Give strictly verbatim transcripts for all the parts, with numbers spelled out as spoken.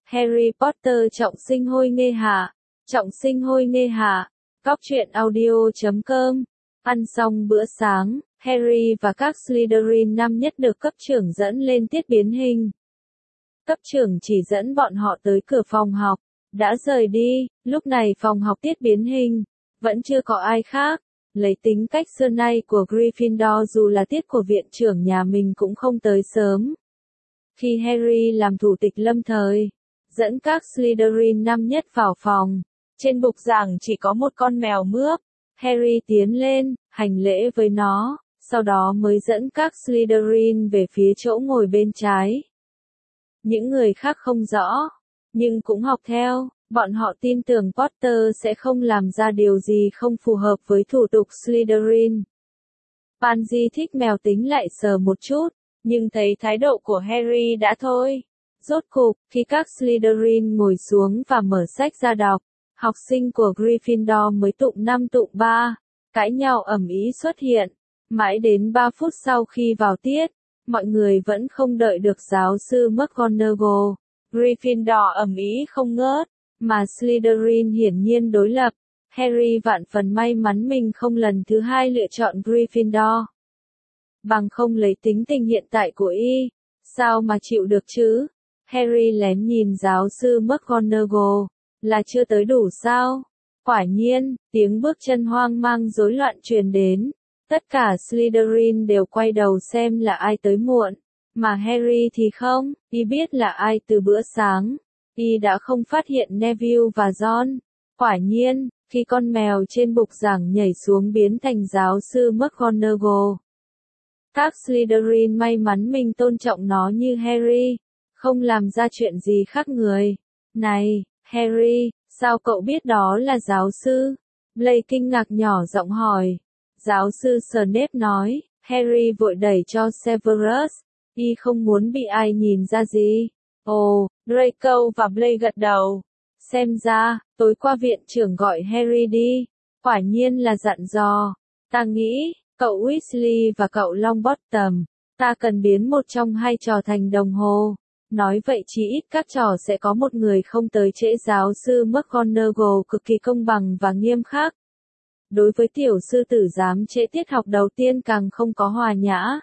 Harry Potter trọng sinh hôi nghê hạ. Trọng sinh hôi nghê hạ. Góc truyện audio chấm com. Ăn xong bữa sáng, Harry và các Slytherin năm nhất được cấp trưởng dẫn lên tiết biến hình. Cấp trưởng chỉ dẫn bọn họ tới cửa phòng học. Đã rời đi, lúc này phòng học tiết biến hình. Vẫn chưa có ai khác. Lấy tính cách xưa nay của Gryffindor dù là tiết của viện trưởng nhà mình cũng không tới sớm. Khi Harry làm thủ tịch lâm thời, dẫn các Slytherin năm nhất vào phòng, trên bục giảng chỉ có một con mèo mướp. Harry tiến lên, hành lễ với nó, sau đó mới dẫn các Slytherin về phía chỗ ngồi bên trái. Những người khác không rõ, nhưng cũng học theo, bọn họ tin tưởng Potter sẽ không làm ra điều gì không phù hợp với thủ tục Slytherin. Pansy thích mèo tính lại sờ một chút, nhưng thấy thái độ của Harry đã thôi. Rốt cục, khi các Slytherin ngồi xuống và mở sách ra đọc, học sinh của Gryffindor mới tụng năm tụng ba, cãi nhau ầm ĩ xuất hiện. Mãi đến ba phút sau khi vào tiết, mọi người vẫn không đợi được giáo sư McGonagall. Gryffindor ầm ĩ không ngớt, mà Slytherin hiển nhiên đối lập. Harry vạn phần may mắn mình không lần thứ hai lựa chọn Gryffindor. Bằng không lấy tính tình hiện tại của y, sao mà chịu được chứ? Harry lén nhìn giáo sư McGonagall, là chưa tới đủ sao? Quả nhiên, tiếng bước chân hoang mang rối loạn truyền đến. Tất cả Slytherin đều quay đầu xem là ai tới muộn, mà Harry thì không, y biết là ai từ bữa sáng. Y đã không phát hiện Neville và John. Quả nhiên, khi con mèo trên bục giảng nhảy xuống biến thành giáo sư McGonagall. Các Slytherin may mắn mình tôn trọng nó như Harry, không làm ra chuyện gì khác người. Này, Harry, sao cậu biết đó là giáo sư? Blake kinh ngạc nhỏ giọng hỏi. Giáo sư Snape nói, Harry vội đẩy cho Severus, y không muốn bị ai nhìn ra gì. Ồ, Draco và Blake gật đầu. Xem ra, tối qua viện trưởng gọi Harry đi. Quả nhiên là dặn dò. Ta nghĩ, cậu Weasley và cậu Longbottom, ta cần biến một trong hai trò thành đồng hồ. Nói vậy chí ít các trò sẽ có một người không tới trễ. Giáo sư McGonagall cực kỳ công bằng và nghiêm khắc. Đối với tiểu sư tử dám trễ tiết học đầu tiên càng không có hòa nhã.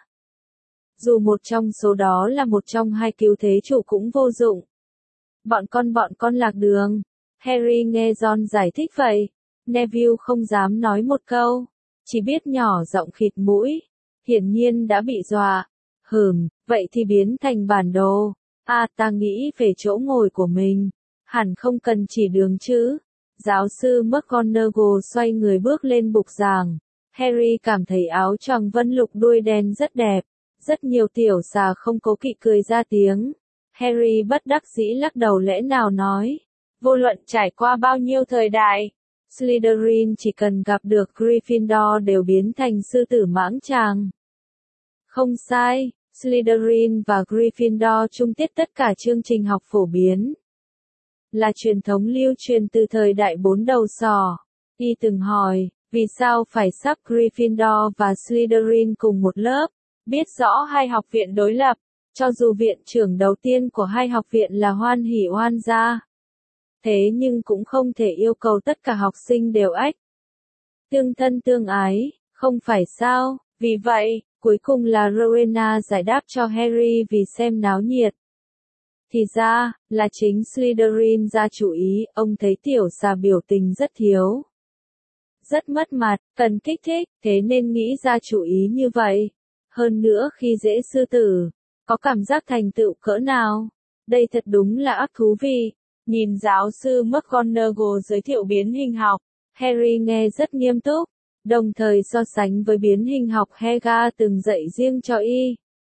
Dù một trong số đó là một trong hai cứu thế chủ cũng vô dụng. Bọn con bọn con lạc đường. Harry nghe Ron giải thích vậy. Neville không dám nói một câu. Chỉ biết nhỏ giọng khịt mũi. Hiển nhiên đã bị dọa. Hừm, vậy thì biến thành bản đồ. À ta nghĩ về chỗ ngồi của mình. Hẳn không cần chỉ đường chứ. Giáo sư McGonagall xoay người bước lên bục giảng. Harry cảm thấy áo choàng vân lục đuôi đen rất đẹp. Rất nhiều tiểu xà không cố kỵ cười ra tiếng. Harry bất đắc dĩ lắc đầu lẽ nào nói. Vô luận trải qua bao nhiêu thời đại, Slytherin chỉ cần gặp được Gryffindor đều biến thành sư tử mãng tràng. Không sai, Slytherin và Gryffindor chung tiết tất cả chương trình học phổ biến. Là truyền thống lưu truyền từ thời đại bốn đầu sò. Y từng hỏi, vì sao phải sắp Gryffindor và Slytherin cùng một lớp? Biết rõ hai học viện đối lập, cho dù viện trưởng đầu tiên của hai học viện là Hoan Hỉ Oan gia. Thế nhưng cũng không thể yêu cầu tất cả học sinh đều ách. Tương thân tương ái, không phải sao? Vì vậy, cuối cùng là Rowena giải đáp cho Harry vì xem náo nhiệt. Thì ra, là chính Slytherin ra chủ ý, ông thấy tiểu xà biểu tình rất thiếu. Rất mất mặt, cần kích thích, thế nên nghĩ ra chủ ý như vậy. Hơn nữa khi dễ sư tử, có cảm giác thành tựu cỡ nào? Đây thật đúng là ác thú vị. Nhìn giáo sư McGonagall giới thiệu biến hình học, Harry nghe rất nghiêm túc, đồng thời so sánh với biến hình học Helga từng dạy riêng cho y.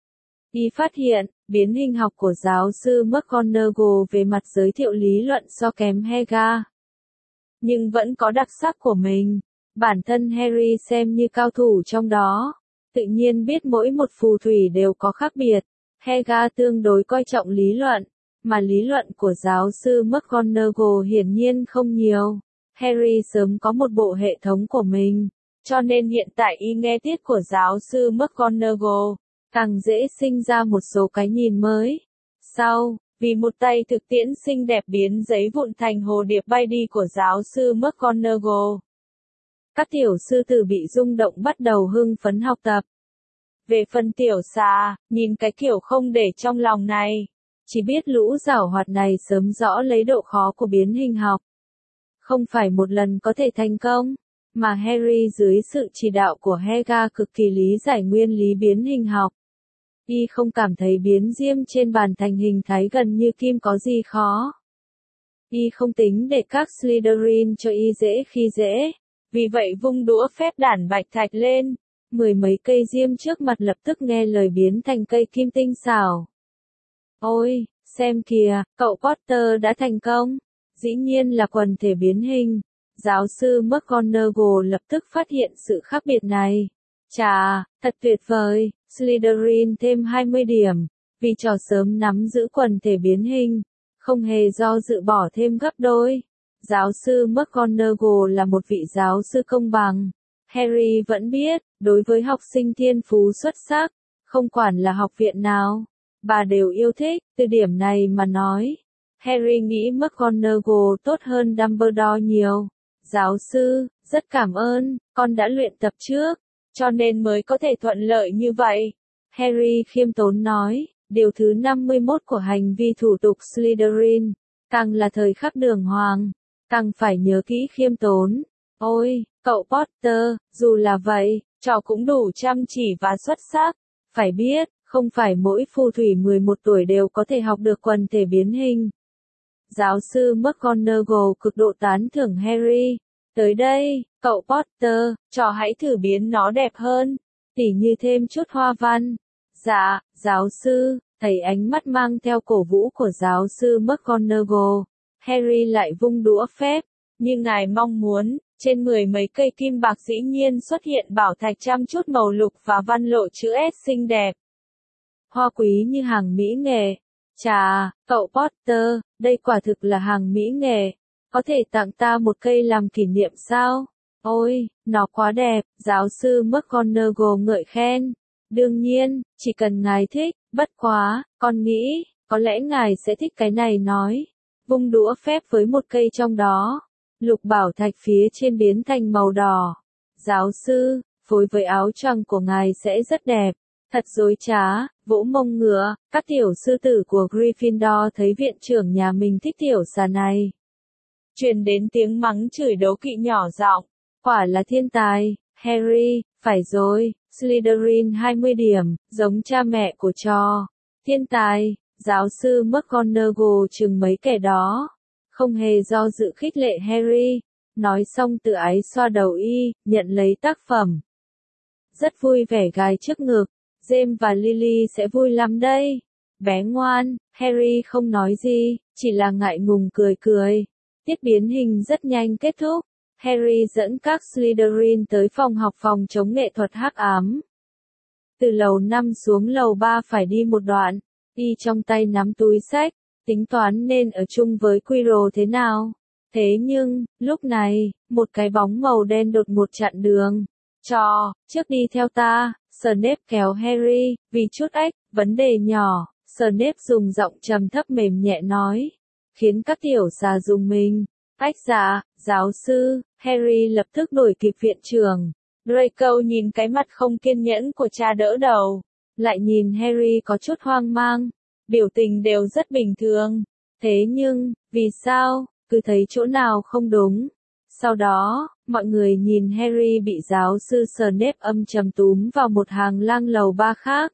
Y phát hiện, biến hình học của giáo sư McGonagall về mặt giới thiệu lý luận so kém Helga. Nhưng vẫn có đặc sắc của mình. Bản thân Harry xem như cao thủ trong đó. Tự nhiên biết mỗi một phù thủy đều có khác biệt. Helga tương đối coi trọng lý luận, mà lý luận của giáo sư McGonagall hiển nhiên không nhiều. Harry sớm có một bộ hệ thống của mình, cho nên hiện tại y nghe tiết của giáo sư McGonagall, càng dễ sinh ra một số cái nhìn mới. Sau, Vì một tay thực tiễn xinh đẹp biến giấy vụn thành hồ điệp bay đi của giáo sư McGonagall. Các tiểu sư tử bị rung động bắt đầu hưng phấn học tập. Về phần tiểu xà, nhìn cái kiểu không để trong lòng này. Chỉ biết lũ giảo hoạt này sớm rõ lấy độ khó của biến hình học. Không phải một lần có thể thành công, mà Harry dưới sự chỉ đạo của Helga cực kỳ lý giải nguyên lý biến hình học. Y không cảm thấy biến diêm trên bàn thành hình thái gần như kim có gì khó. Y không tính để các Slytherin cho y dễ khi dễ, vì vậy vung đũa phép đản bạch thạch lên, mười mấy cây diêm trước mặt lập tức nghe lời biến thành cây kim tinh xảo. Ôi, xem kìa, cậu Potter đã thành công. Dĩ nhiên là quần thể biến hình. Giáo sư McGonagall lập tức phát hiện sự khác biệt này. Chà, thật tuyệt vời, Slytherin thêm hai mươi điểm, vì trò sớm nắm giữ quần thể biến hình, không hề do dự bỏ thêm gấp đôi. Giáo sư McGonagall là một vị giáo sư công bằng. Harry vẫn biết, đối với học sinh thiên phú xuất sắc, không quản là học viện nào, bà đều yêu thích. Từ điểm này mà nói, Harry nghĩ McGonagall tốt hơn Dumbledore nhiều. Giáo sư, rất cảm ơn, con đã luyện tập trước, cho nên mới có thể thuận lợi như vậy. Harry khiêm tốn nói, điều thứ năm mươi mốt của hành vi thủ tục Slytherin, càng là thời khắc đường hoàng, càng phải nhớ kỹ khiêm tốn. Ôi, cậu Potter, dù là vậy, trò cũng đủ chăm chỉ và xuất sắc. Phải biết, không phải mỗi phù thủy mười một tuổi đều có thể học được quần thể biến hình. Giáo sư McGonagall cực độ tán thưởng Harry. Tới đây, cậu Potter, trò hãy thử biến nó đẹp hơn, tỉ như thêm chút hoa văn. Dạ, giáo sư, thấy ánh mắt mang theo cổ vũ của giáo sư McGonagall, Harry lại vung đũa phép. Như ngài mong muốn, trên mười mấy cây kim bạc dĩ nhiên xuất hiện bảo thạch chăm chút màu lục và văn lộ chữ S xinh đẹp. Hoa quý như hàng mỹ nghệ. Chà, cậu Potter, đây quả thực là hàng mỹ nghệ. Có thể tặng ta một cây làm kỷ niệm sao? Ôi, nó quá đẹp, giáo sư McGonagall ngợi khen. Đương nhiên, chỉ cần ngài thích, bất quá, con nghĩ, có lẽ ngài sẽ thích cái này nói. Vung đũa phép với một cây trong đó. Lục bảo thạch phía trên biến thành màu đỏ. Giáo sư, phối với áo choàng của ngài sẽ rất đẹp. Thật dối trá, vỗ mông ngựa, các tiểu sư tử của Gryffindor thấy viện trưởng nhà mình thích tiểu xà này. Truyền đến tiếng mắng chửi đố kỵ nhỏ giọng, quả là thiên tài, Harry, phải rồi, Slytherin hai mươi điểm, giống cha mẹ của trò. Thiên tài, giáo sư McGonagall chừng mấy kẻ đó, không hề do dự khích lệ Harry, nói xong tự ái xoa đầu y, nhận lấy tác phẩm. Rất vui vẻ gài trước ngực. James và Lily sẽ vui lắm đây. Bé ngoan, Harry không nói gì, chỉ là ngại ngùng cười cười. Tiết biến hình rất nhanh kết thúc. Harry dẫn các Slytherin tới phòng học phòng chống nghệ thuật hắc ám. Từ lầu năm xuống lầu ba phải đi một đoạn, y trong tay nắm túi sách, tính toán nên ở chung với Quirrell thế nào. Thế nhưng, lúc này, một cái bóng màu đen đột ngột chặn đường. Trò, trước đi theo ta. Snape kéo Harry, vì chút ách, vấn đề nhỏ, Snape dùng giọng trầm thấp mềm nhẹ nói, khiến các tiểu xà rùng mình. Ách dạ, giáo sư, Harry lập tức đuổi kịp viện trưởng. Draco nhìn cái mặt không kiên nhẫn của cha đỡ đầu, lại nhìn Harry có chút hoang mang, biểu tình đều rất bình thường. Thế nhưng, vì sao, cứ thấy chỗ nào không đúng. Sau đó, mọi người nhìn Harry bị giáo sư Snape âm trầm túm vào một hàng lang lầu ba khác.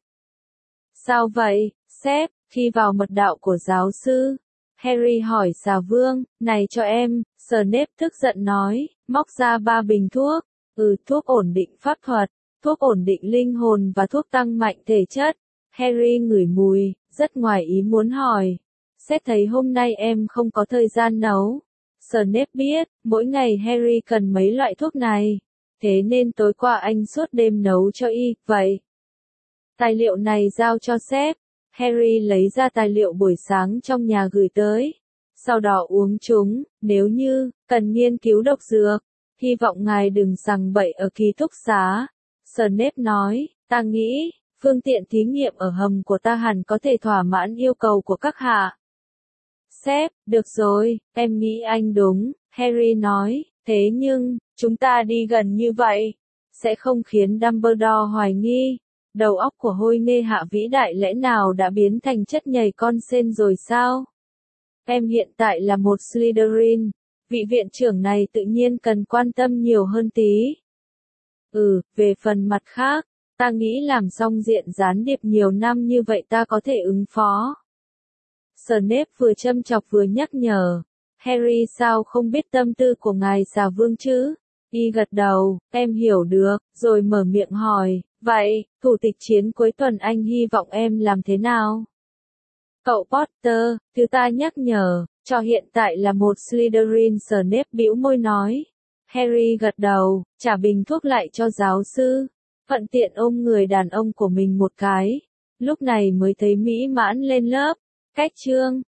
Sao vậy, sếp, khi vào mật đạo của giáo sư? Harry hỏi xà vương, này cho em, Snape tức giận nói, móc ra ba bình thuốc, ừ thuốc ổn định pháp thuật, thuốc ổn định linh hồn và thuốc tăng mạnh thể chất. Harry ngửi mùi, rất ngoài ý muốn hỏi, xét thấy hôm nay em không có thời gian nấu. Snape biết, mỗi ngày Harry cần mấy loại thuốc này, thế nên tối qua anh suốt đêm nấu cho y, vậy. Tài liệu này giao cho sếp. Harry lấy ra tài liệu buổi sáng trong nhà gửi tới. Sau đó uống chúng, nếu như, cần nghiên cứu độc dược. Hy vọng ngài đừng sằng bậy ở ký túc xá. Snape nói, ta nghĩ, phương tiện thí nghiệm ở hầm của ta hẳn có thể thỏa mãn yêu cầu của các hạ. xếp, được rồi, em nghĩ anh đúng, Harry nói, thế nhưng, chúng ta đi gần như vậy, sẽ không khiến Dumbledore hoài nghi. Đầu óc của Hôi Nghê Hạ vĩ đại lẽ nào đã biến thành chất nhầy con sên rồi sao? Em hiện tại là một Slytherin, vị viện trưởng này tự nhiên cần quan tâm nhiều hơn tí. Ừ, về phần mặt khác, ta nghĩ làm xong diện gián điệp nhiều năm như vậy ta có thể ứng phó. Snape vừa châm chọc vừa nhắc nhở. Harry sao không biết tâm tư của ngài xà vương chứ? Y gật đầu, em hiểu được, rồi mở miệng hỏi, vậy, thủ tịch chiến cuối tuần anh hy vọng em làm thế nào? Cậu Potter, thứ ta nhắc nhở, cho hiện tại là một Slytherin. Snape bĩu môi nói. Harry gật đầu, trả bình thuốc lại cho giáo sư, thuận tiện ôm người đàn ông của mình một cái, lúc này mới thấy mỹ mãn lên lớp. Cách chương